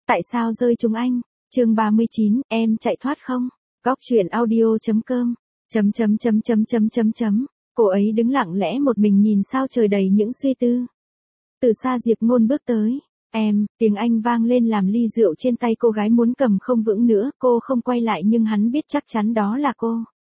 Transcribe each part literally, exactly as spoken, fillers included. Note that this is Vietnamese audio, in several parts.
Tại sao rơi chúng anh? Chương ba mươi chín, em chạy thoát không? Góc truyện audio chấm com. Chấm chấm chấm chấm chấm chấm chấm. Cô ấy đứng lặng lẽ một mình nhìn sao trời đầy những suy tư. Từ xa Diệp Ngôn bước tới. Em, tiếng anh vang lên làm ly rượu trên tay cô gái muốn cầm không vững nữa, cô không quay lại nhưng hắn biết chắc chắn đó là cô.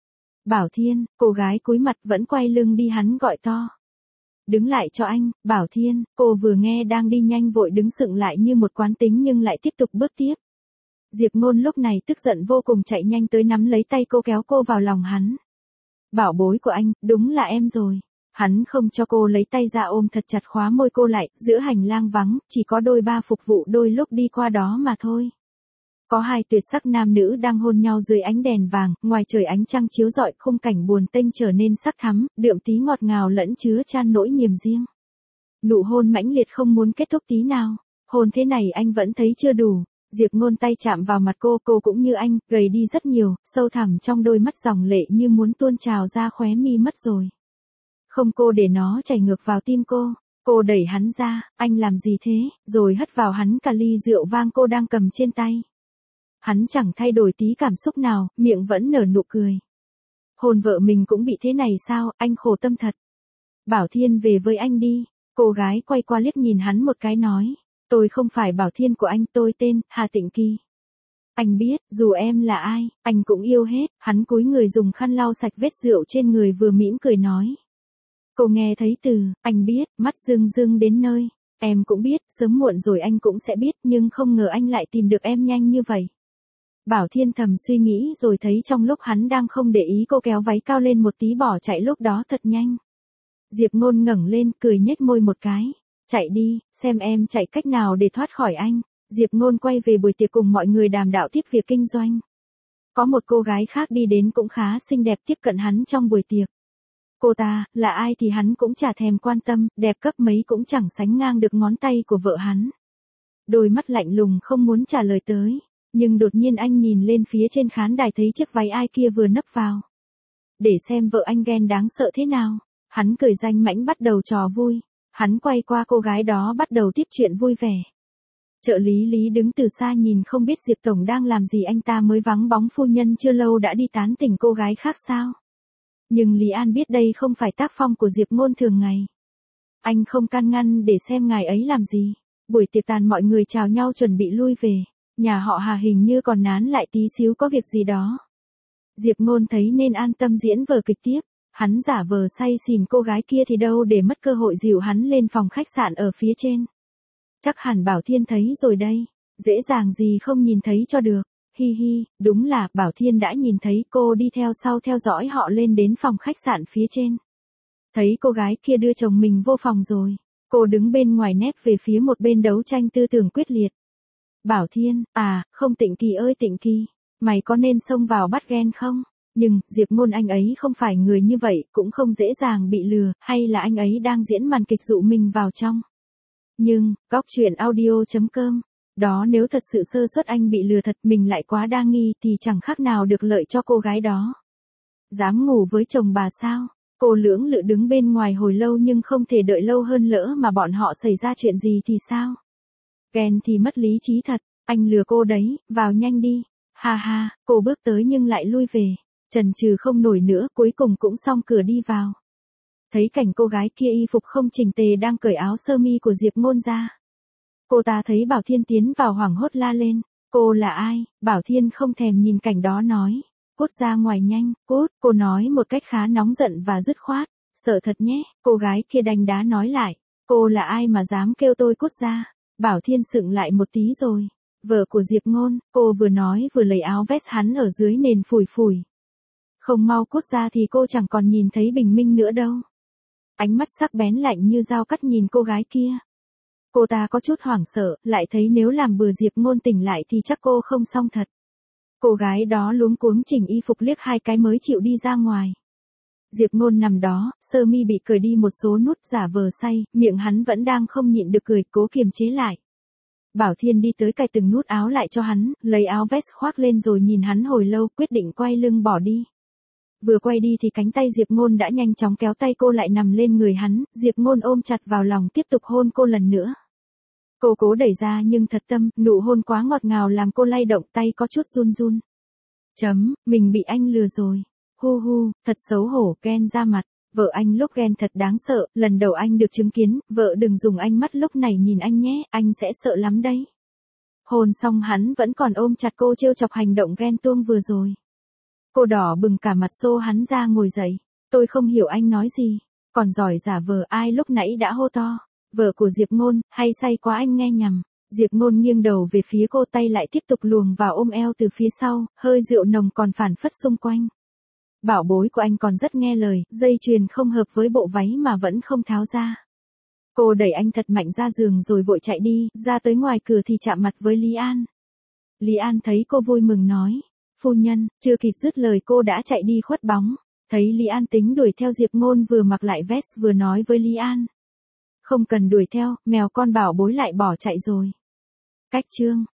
Bảo Thiên, cô gái cúi mặt vẫn quay lưng đi, hắn gọi to. Đứng lại cho anh, Bảo Thiên, cô vừa nghe đang đi nhanh vội đứng sững lại như một quán tính nhưng lại tiếp tục bước tiếp. Diệp Ngôn lúc này tức giận vô cùng chạy nhanh tới nắm lấy tay cô kéo cô vào lòng hắn. Bảo bối của anh, đúng là em rồi. Hắn không cho cô lấy tay ra ôm thật chặt khóa môi cô lại, giữa hành lang vắng, chỉ có đôi ba phục vụ đôi lúc đi qua đó mà thôi. Có hai tuyệt sắc nam nữ đang hôn nhau dưới ánh đèn vàng, ngoài trời ánh trăng chiếu rọi khung cảnh buồn tênh trở nên sắc thắm, đượm tí ngọt ngào lẫn chứa chan nỗi niềm riêng. Nụ hôn mãnh liệt không muốn kết thúc tí nào, hôn thế này anh vẫn thấy chưa đủ. Diệp Ngôn tay chạm vào mặt cô, cô cũng như anh, gầy đi rất nhiều, sâu thẳm trong đôi mắt dòng lệ như muốn tuôn trào ra khóe mi mất rồi. Không, cô để nó chảy ngược vào tim cô. Cô đẩy hắn ra, anh làm gì thế, rồi hất vào hắn cả ly rượu vang cô đang cầm trên tay. Hắn chẳng thay đổi tí cảm xúc nào, miệng vẫn nở nụ cười. Hôn vợ mình cũng bị thế này sao, anh khổ tâm thật. Bảo Thiên về với anh đi. Cô gái quay qua liếc nhìn hắn một cái nói. Tôi không phải Bảo Thiên của anh, tôi tên Hà Tịnh Kỳ. Anh biết, dù em là ai, anh cũng yêu hết. Hắn cúi người dùng khăn lau sạch vết rượu trên người vừa mỉm cười nói. Cô nghe thấy từ, anh biết, mắt rưng rưng đến nơi. Em cũng biết, sớm muộn rồi anh cũng sẽ biết, nhưng không ngờ anh lại tìm được em nhanh như vậy. Bảo Thiên thầm suy nghĩ rồi thấy trong lúc hắn đang không để ý cô kéo váy cao lên một tí bỏ chạy lúc đó thật nhanh. Diệp Ngôn ngẩng lên cười nhếch môi một cái. Chạy đi, xem em chạy cách nào để thoát khỏi anh. Diệp Ngôn quay về buổi tiệc cùng mọi người đàm đạo tiếp việc kinh doanh. Có một cô gái khác đi đến cũng khá xinh đẹp tiếp cận hắn trong buổi tiệc. Cô ta, là ai thì hắn cũng chả thèm quan tâm, đẹp cấp mấy cũng chẳng sánh ngang được ngón tay của vợ hắn. Đôi mắt lạnh lùng không muốn trả lời tới. Nhưng đột nhiên anh nhìn lên phía trên khán đài thấy chiếc váy ai kia vừa nấp vào. Để xem vợ anh ghen đáng sợ thế nào. Hắn cười danh mãnh bắt đầu trò vui. Hắn quay qua cô gái đó bắt đầu tiếp chuyện vui vẻ. Trợ lý Lý đứng từ xa nhìn không biết Diệp Tổng đang làm gì, anh ta mới vắng bóng phu nhân chưa lâu đã đi tán tỉnh cô gái khác sao. Nhưng Lý An biết đây không phải tác phong của Diệp Ngôn thường ngày. Anh không can ngăn để xem ngài ấy làm gì. Buổi tiệc tàn mọi người chào nhau chuẩn bị lui về. Nhà họ Hà hình như còn nán lại tí xíu có việc gì đó. Diệp Ngôn thấy nên an tâm diễn vở kịch tiếp. Hắn giả vờ say xỉn cô gái kia thì đâu để mất cơ hội dìu hắn lên phòng khách sạn ở phía trên. Chắc hẳn Bảo Thiên thấy rồi đây. Dễ dàng gì không nhìn thấy cho được. Hi hi, đúng là Bảo Thiên đã nhìn thấy, cô đi theo sau theo dõi họ lên đến phòng khách sạn phía trên. Thấy cô gái kia đưa chồng mình vô phòng rồi. Cô đứng bên ngoài nép về phía một bên đấu tranh tư tưởng quyết liệt. Bảo Thiên, à, không Tịnh Kỳ ơi Tịnh Kỳ, mày có nên xông vào bắt ghen không? Nhưng, Diệp Ngôn anh ấy không phải người như vậy, cũng không dễ dàng bị lừa, hay là anh ấy đang diễn màn kịch dụ mình vào trong. Nhưng, góc truyện audio chấm com, đó nếu thật sự sơ suất anh bị lừa thật mình lại quá đa nghi thì chẳng khác nào được lợi cho cô gái đó. Dám ngủ với chồng bà sao? Cô lưỡng lự đứng bên ngoài hồi lâu nhưng không thể đợi lâu hơn, lỡ mà bọn họ xảy ra chuyện gì thì sao? Ghen thì mất lý trí thật, anh lừa cô đấy, vào nhanh đi. Ha ha, cô bước tới nhưng lại lui về. Chần chừ không nổi nữa, cuối cùng cũng xong cửa đi vào. Thấy cảnh cô gái kia y phục không chỉnh tề đang cởi áo sơ mi của Diệp Ngôn ra. Cô ta thấy Bảo Thiên tiến vào hoảng hốt la lên. Cô là ai? Bảo Thiên không thèm nhìn cảnh đó nói. Cút ra ngoài nhanh, cút, cô nói một cách khá nóng giận và dứt khoát. Sợ thật nhé, cô gái kia đanh đá nói lại. Cô là ai mà dám kêu tôi cút ra? Bảo Thiên sững lại một tí rồi. Vợ của Diệp Ngôn, cô vừa nói vừa lấy áo vest hắn ở dưới nền phủi phủi. Không mau cút ra thì cô chẳng còn nhìn thấy bình minh nữa đâu. Ánh mắt sắc bén lạnh như dao cắt nhìn cô gái kia. Cô ta có chút hoảng sợ, lại thấy nếu làm bừa Diệp Ngôn tỉnh lại thì chắc cô không xong thật. Cô gái đó luống cuống chỉnh y phục liếc hai cái mới chịu đi ra ngoài. Diệp Ngôn nằm đó, sơ mi bị cởi đi một số nút, giả vờ say, miệng hắn vẫn đang không nhịn được cười, cố kiềm chế lại. Bảo Thiên đi tới cài từng nút áo lại cho hắn, lấy áo vest khoác lên rồi nhìn hắn hồi lâu, quyết định quay lưng bỏ đi. Vừa quay đi thì cánh tay Diệp Ngôn đã nhanh chóng kéo tay cô lại nằm lên người hắn, Diệp Ngôn ôm chặt vào lòng tiếp tục hôn cô lần nữa. Cô cố đẩy ra nhưng thật tâm, nụ hôn quá ngọt ngào làm cô lay động tay có chút run run. Chấm, mình bị anh lừa rồi. Hu hu, thật xấu hổ, Ken ra mặt. Vợ anh lúc ghen thật đáng sợ, lần đầu anh được chứng kiến, vợ đừng dùng ánh mắt lúc này nhìn anh nhé, anh sẽ sợ lắm đấy. Hôn xong hắn vẫn còn ôm chặt cô trêu chọc hành động ghen tuông vừa rồi. Cô đỏ bừng cả mặt xô hắn ra ngồi dậy. Tôi không hiểu anh nói gì. Còn giỏi giả vờ ai lúc nãy đã hô to. Vợ của Diệp Ngôn, hay say quá anh nghe nhầm. Diệp Ngôn nghiêng đầu về phía cô, tay lại tiếp tục luồn vào ôm eo từ phía sau, hơi rượu nồng còn phản phất xung quanh. Bảo bối của anh còn rất nghe lời, dây chuyền không hợp với bộ váy mà vẫn không tháo ra. Cô đẩy anh thật mạnh ra giường rồi vội chạy đi, ra tới ngoài cửa thì chạm mặt với Lý An. Lý An thấy cô vui mừng nói, phu nhân, chưa kịp dứt lời cô đã chạy đi khuất bóng. Thấy Lý An tính đuổi theo, Diệp Ngôn vừa mặc lại vest vừa nói với Lý An. Không cần đuổi theo, mèo con bảo bối lại bỏ chạy rồi. Cách chương